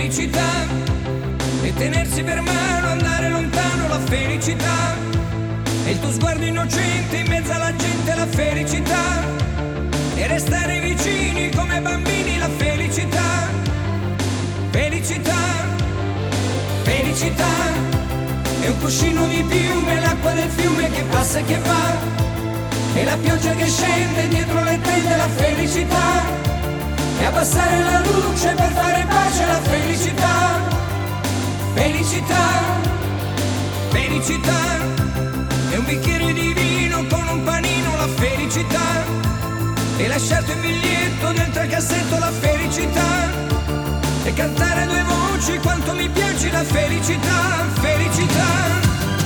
felicità, e tenersi per mano, andare lontano, la felicità, e il tuo sguardo innocente in mezzo alla gente, la felicità, e restare vicini come bambini, la felicità, felicità, felicità, è un cuscino di piume, l'acqua del fiume che passa e che va, e la pioggia che scende dietro le tende, la felicità, e abbassare la luce per fare pace, la felicità, felicità, felicità, è un bicchiere di vino con un panino, la felicità, e lasciarti un biglietto dentro il cassetto, la felicità, e cantare a due voci quanto mi piace, la felicità, felicità.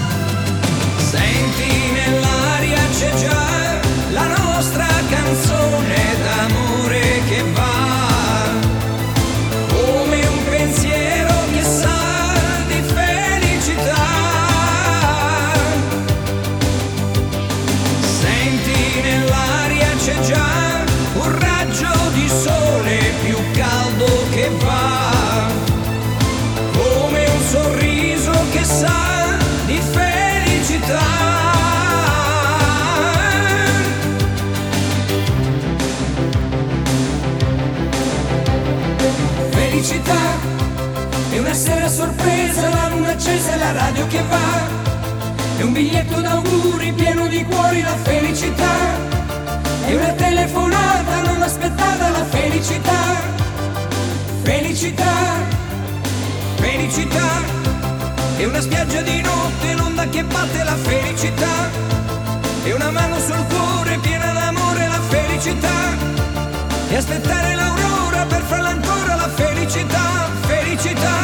Senti nell'aria c'è già la nostra canzone d'amore che va, come un pensiero che sa di felicità. Senti nell'aria c'è già un raggio di sole più caldo che va, come un sorriso che sa di felicità. Felicità è una sera sorpresa, la luna accesa e la radio che va, è un biglietto d'auguri pieno di cuori, la felicità, è una telefonata non aspettata, la felicità, felicità, felicità, è una spiaggia di notte, l'onda che batte, la felicità, è una mano sul cuore piena d'amore, la felicità, e aspettare l'aurora per farla ancora, la felicità, felicità.